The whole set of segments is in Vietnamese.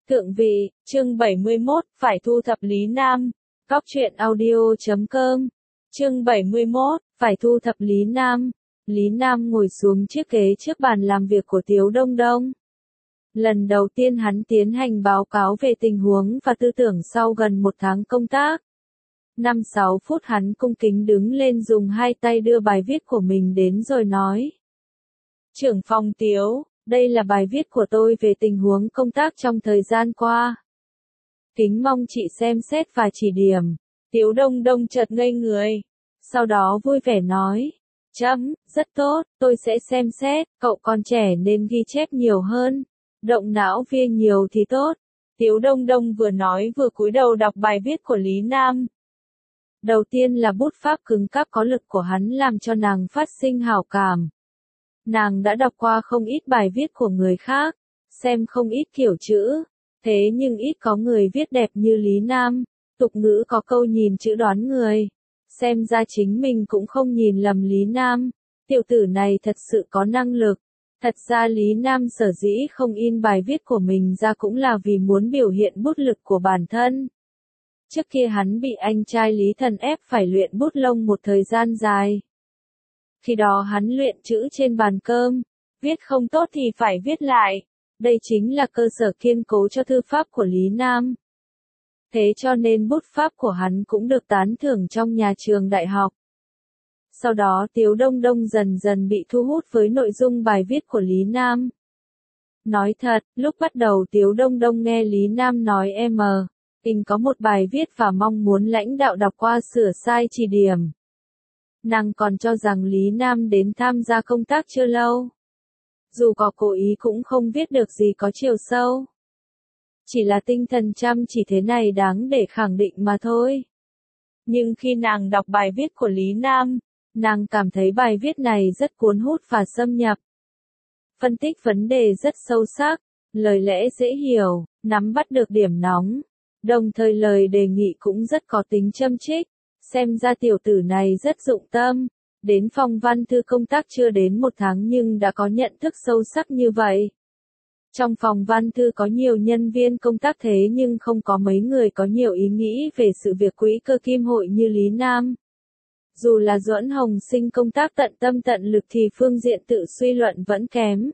Thượng vị, chương 71, phải thu thập Lý Nam. Góc truyện audio.com. Chương 71, phải thu thập Lý Nam. Lý Nam ngồi xuống chiếc ghế trước bàn làm việc của Tiếu Đông Đông. Lần đầu tiên hắn tiến hành báo cáo về tình huống và tư tưởng sau gần một tháng công tác. 5-6 phút hắn cung kính đứng lên dùng hai tay đưa bài viết của mình đến rồi nói. Trưởng phòng Tiếu, đây là bài viết của tôi về tình huống công tác trong thời gian qua. Kính mong chị xem xét và chỉ điểm. Tiếu Đông Đông chợt ngây người. Sau đó vui vẻ nói. Rất tốt, tôi sẽ xem xét, cậu còn trẻ nên ghi chép nhiều hơn. Động não viên nhiều thì tốt. Tiếu Đông Đông vừa nói vừa cúi đầu đọc bài viết của Lý Nam. Đầu tiên là bút pháp cứng cáp có lực của hắn làm cho nàng phát sinh hảo cảm. Nàng đã đọc qua không ít bài viết của người khác, xem không ít kiểu chữ, thế nhưng ít có người viết đẹp như Lý Nam. Tục ngữ có câu nhìn chữ đoán người, xem ra chính mình cũng không nhìn lầm Lý Nam. Tiểu tử này thật sự có năng lực. Thật ra Lý Nam sở dĩ không in bài viết của mình ra cũng là vì muốn biểu hiện bút lực của bản thân. Trước kia hắn bị anh trai Lý Thần ép phải luyện bút lông một thời gian dài. Khi đó hắn luyện chữ trên bàn cơm, viết không tốt thì phải viết lại. Đây chính là cơ sở kiên cố cho thư pháp của Lý Nam. Thế cho nên bút pháp của hắn cũng được tán thưởng trong nhà trường đại học. Sau đó Tiếu Đông Đông dần dần bị thu hút với nội dung bài viết của Lý Nam. Nói thật, lúc bắt đầu Tiếu Đông Đông nghe Lý Nam nói tình có một bài viết và mong muốn lãnh đạo đọc qua sửa sai chỉ điểm. Nàng còn cho rằng Lý Nam đến tham gia công tác chưa lâu. Dù có cố ý cũng không viết được gì có chiều sâu. Chỉ là tinh thần chăm chỉ thế này đáng để khẳng định mà thôi. Nhưng khi nàng đọc bài viết của Lý Nam, nàng cảm thấy bài viết này rất cuốn hút và xâm nhập. Phân tích vấn đề rất sâu sắc, lời lẽ dễ hiểu, nắm bắt được điểm nóng. Đồng thời lời đề nghị cũng rất có tính châm chích. Xem ra tiểu tử này rất dụng tâm. Đến phòng văn thư công tác chưa đến một tháng nhưng đã có nhận thức sâu sắc như vậy. Trong phòng văn thư có nhiều nhân viên công tác thế nhưng không có mấy người có nhiều ý nghĩ về sự việc quỹ cơ kim hội như Lý Nam. Dù là Duẫn Hồng Sinh công tác tận tâm tận lực thì phương diện tự suy luận vẫn kém.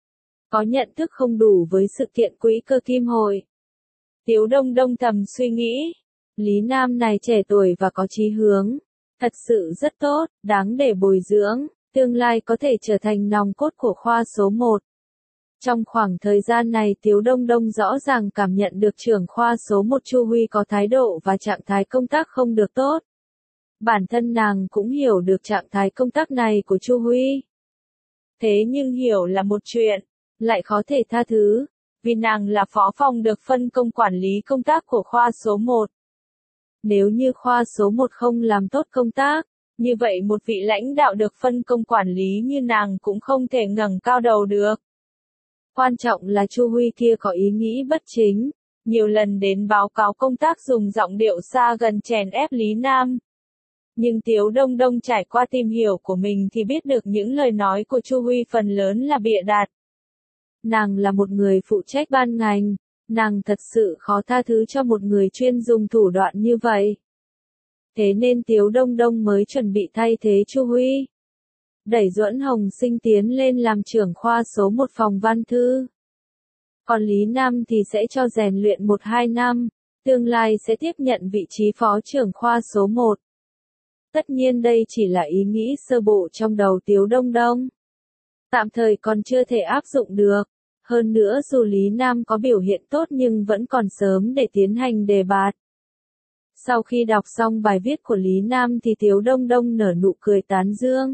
Có nhận thức không đủ với sự kiện quỹ cơ kim hội. Tiếu Đông Đông thầm suy nghĩ. Lý Nam này trẻ tuổi và có chí hướng. Thật sự rất tốt, đáng để bồi dưỡng. Tương lai có thể trở thành nòng cốt của khoa số 1. Trong khoảng thời gian này Tiếu Đông Đông rõ ràng cảm nhận được trưởng khoa số 1 Chu Huy có thái độ và trạng thái công tác không được tốt. Bản thân nàng cũng hiểu được trạng thái công tác này của Chu Huy. Thế nhưng hiểu là một chuyện, lại khó thể tha thứ, vì nàng là phó phòng được phân công quản lý công tác của khoa số 1. Nếu như khoa số 1 không làm tốt công tác, như vậy một vị lãnh đạo được phân công quản lý như nàng cũng không thể ngẩng cao đầu được. Quan trọng là Chu Huy kia có ý nghĩ bất chính, nhiều lần đến báo cáo công tác dùng giọng điệu xa gần chèn ép Lý Nam. Nhưng Tiếu Đông Đông trải qua tìm hiểu của mình thì biết được những lời nói của Chu Huy phần lớn là bịa đặt. Nàng là một người phụ trách ban ngành, nàng thật sự khó tha thứ cho một người chuyên dùng thủ đoạn như vậy. Thế nên Tiếu Đông Đông mới chuẩn bị thay thế Chu Huy. Đẩy Duẫn Hồng Sinh tiến lên làm trưởng khoa số 1 phòng văn thư. Còn Lý Nam thì sẽ cho rèn luyện 1-2 năm, tương lai sẽ tiếp nhận vị trí phó trưởng khoa số 1. Tất nhiên đây chỉ là ý nghĩ sơ bộ trong đầu Tiếu Đông Đông. Tạm thời còn chưa thể áp dụng được. Hơn nữa dù Lý Nam có biểu hiện tốt nhưng vẫn còn sớm để tiến hành đề bạt. Sau khi đọc xong bài viết của Lý Nam thì Tiếu Đông Đông nở nụ cười tán dương.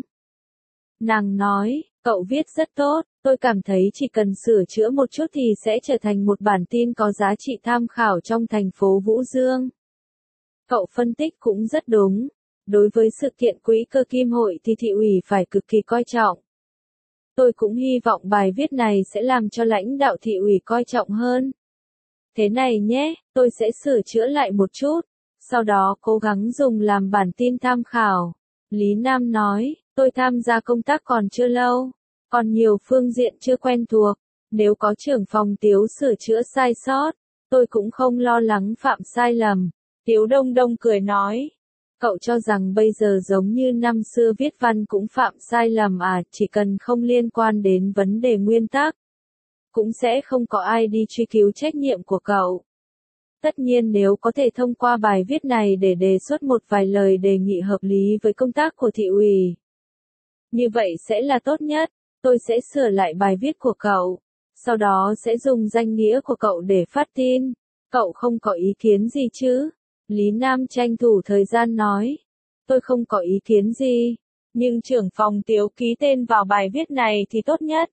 Nàng nói, cậu viết rất tốt, tôi cảm thấy chỉ cần sửa chữa một chút thì sẽ trở thành một bản tin có giá trị tham khảo trong thành phố Vũ Dương. Cậu phân tích cũng rất đúng. Đối với sự kiện quỹ cơ kim hội thì thị ủy phải cực kỳ coi trọng. Tôi cũng hy vọng bài viết này sẽ làm cho lãnh đạo thị ủy coi trọng hơn. Thế này nhé, tôi sẽ sửa chữa lại một chút, sau đó cố gắng dùng làm bản tin tham khảo. Lý Nam nói, tôi tham gia công tác còn chưa lâu, còn nhiều phương diện chưa quen thuộc. Nếu có trưởng phòng Tiếu sửa chữa sai sót, Tôi cũng không lo lắng phạm sai lầm. Tiếu Đông Đông cười nói. Cậu cho rằng bây giờ giống như năm xưa viết văn cũng phạm sai lầm à, chỉ cần không liên quan đến vấn đề nguyên tắc. Cũng sẽ không có ai đi truy cứu trách nhiệm của cậu. Tất nhiên nếu có thể thông qua bài viết này để đề xuất một vài lời đề nghị hợp lý với công tác của thị ủy. Như vậy sẽ là tốt nhất, tôi sẽ sửa lại bài viết của cậu, sau đó sẽ dùng danh nghĩa của cậu để phát tin. Cậu không có ý kiến gì chứ? Lý Nam tranh thủ thời gian nói. Tôi không có ý kiến gì, nhưng trưởng phòng Tiếu ký tên vào bài viết này thì tốt nhất.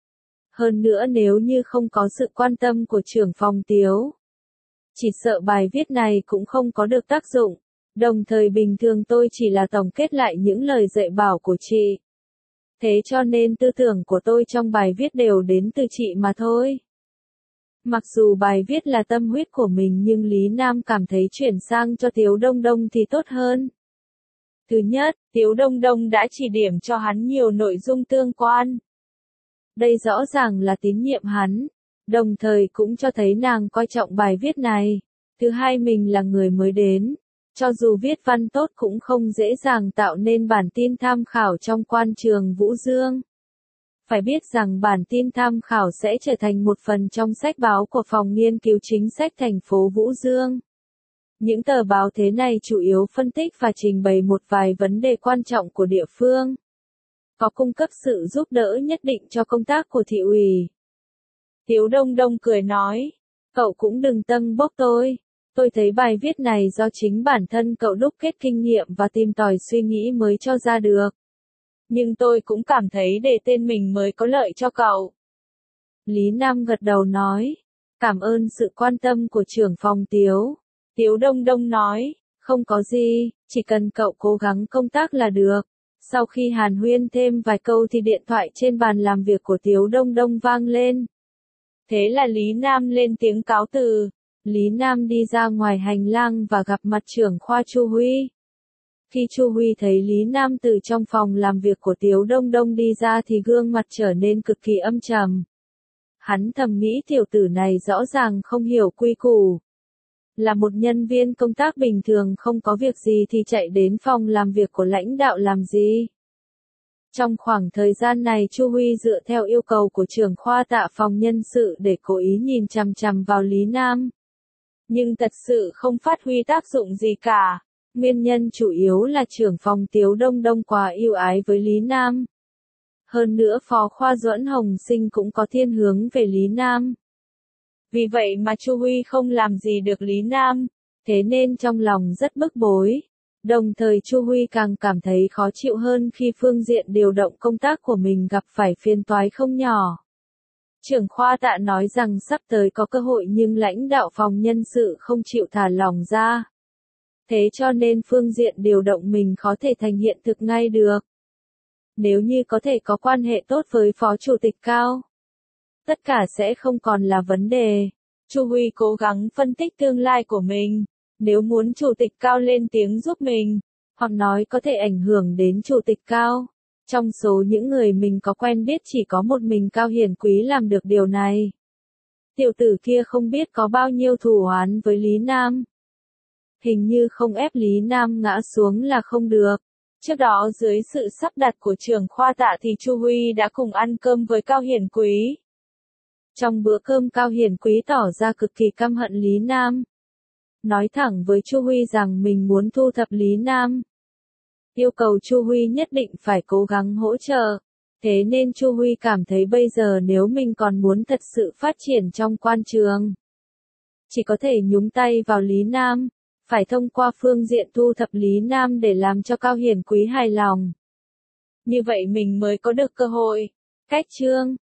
Hơn nữa nếu như không có sự quan tâm của trưởng phòng Tiếu, chỉ sợ bài viết này cũng không có được tác dụng. Đồng thời bình thường tôi chỉ là tổng kết lại những lời dạy bảo của chị. Thế cho nên tư tưởng của tôi trong bài viết đều đến từ chị mà thôi. Mặc dù bài viết là tâm huyết của mình nhưng Lý Nam cảm thấy chuyển sang cho Tiếu Đông Đông thì tốt hơn. Thứ nhất, Tiếu Đông Đông đã chỉ điểm cho hắn nhiều nội dung tương quan. Đây rõ ràng là tín nhiệm hắn, đồng thời cũng cho thấy nàng coi trọng bài viết này. Thứ hai, mình là người mới đến, cho dù viết văn tốt cũng không dễ dàng tạo nên bản tin tham khảo trong quan trường Vũ Dương. Phải biết rằng bản tin tham khảo sẽ trở thành một phần trong sách báo của Phòng Nghiên cứu Chính sách thành phố Vũ Dương. Những tờ báo thế này chủ yếu phân tích và trình bày một vài vấn đề quan trọng của địa phương, có cung cấp sự giúp đỡ nhất định cho công tác của thị ủy. Tiếu Đông Đông cười nói, cậu cũng đừng tâng bốc tôi thấy bài viết này do chính bản thân cậu đúc kết kinh nghiệm và tìm tòi suy nghĩ mới cho ra được. Nhưng tôi cũng cảm thấy để tên mình mới có lợi cho cậu. Lý Nam gật đầu nói, cảm ơn sự quan tâm của trưởng phòng Tiếu. Tiếu Đông Đông nói, không có gì, chỉ cần cậu cố gắng công tác là được. Sau khi hàn huyên thêm vài câu thì điện thoại trên bàn làm việc của Tiếu Đông Đông vang lên. Thế là Lý Nam lên tiếng cáo từ. Lý Nam đi ra ngoài hành lang và gặp mặt trưởng khoa Chu Huy. Khi Chu Huy thấy Lý Nam từ trong phòng làm việc của Tiếu Đông Đông đi ra thì gương mặt trở nên cực kỳ âm trầm. Hắn thầm nghĩ tiểu tử này rõ ràng không hiểu quy củ. Là một nhân viên công tác bình thường không có việc gì thì chạy đến phòng làm việc của lãnh đạo làm gì. Trong khoảng thời gian này Chu Huy dựa theo yêu cầu của trưởng khoa Tạ phòng nhân sự để cố ý nhìn chằm chằm vào Lý Nam. Nhưng thật sự không phát huy tác dụng gì cả. Nguyên nhân chủ yếu là trưởng phòng Tiếu Đông Đông quá yêu ái với Lý Nam. Hơn nữa Phó Khoa Duẫn Hồng Sinh cũng có thiên hướng về Lý Nam. Vì vậy mà Chu Huy không làm gì được Lý Nam, thế nên trong lòng rất bức bối. Đồng thời Chu Huy càng cảm thấy khó chịu hơn khi phương diện điều động công tác của mình gặp phải phiền toái không nhỏ. Trưởng khoa Tạ nói rằng sắp tới có cơ hội nhưng lãnh đạo phòng nhân sự không chịu thả lỏng ra. Thế cho nên phương diện điều động mình khó thể thành hiện thực ngay được. Nếu như có thể có quan hệ tốt với Phó Chủ tịch Cao, tất cả sẽ không còn là vấn đề. Chu Huy cố gắng phân tích tương lai của mình. Nếu muốn Chủ tịch Cao lên tiếng giúp mình, hoặc nói có thể ảnh hưởng đến Chủ tịch Cao. Trong số những người mình có quen biết chỉ có một mình Cao Hiển Quý làm được điều này. Tiểu tử kia không biết có bao nhiêu thù oán với Lý Nam. Hình như không ép Lý Nam ngã xuống là không được. Trước đó dưới sự sắp đặt của trưởng khoa Tạ thì Chu Huy đã cùng ăn cơm với Cao Hiển Quý. Trong bữa cơm Cao Hiển Quý tỏ ra cực kỳ căm hận Lý Nam. Nói thẳng với Chu Huy rằng mình muốn thu thập Lý Nam. Yêu cầu Chu Huy nhất định phải cố gắng hỗ trợ. Thế nên Chu Huy cảm thấy bây giờ nếu mình còn muốn thật sự phát triển trong quan trường, chỉ có thể nhúng tay vào Lý Nam. Phải thông qua phương diện thu thập Lý Nam để làm cho Cao Hiển Quý hài lòng. Như vậy mình mới có được cơ hội. Cách chương